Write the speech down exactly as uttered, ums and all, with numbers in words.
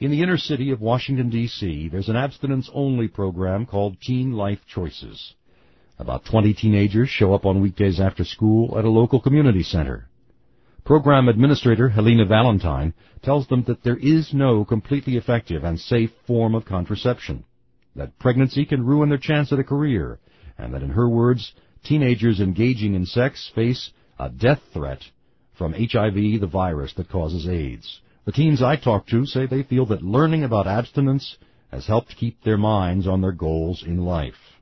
In the inner city of Washington, D C, there's an abstinence-only program called Teen Life Choices. About twenty teenagers show up on weekdays after school at a local community center. Program Administrator Helena Valentine tells them that there is no completely effective and safe form of contraception, that pregnancy can ruin their chance at a career, and that, in her words, teenagers engaging in sex face a death threat from H I V, the virus that causes AIDS. The teens I talked to say they feel that learning about abstinence has helped keep their minds on their goals in life.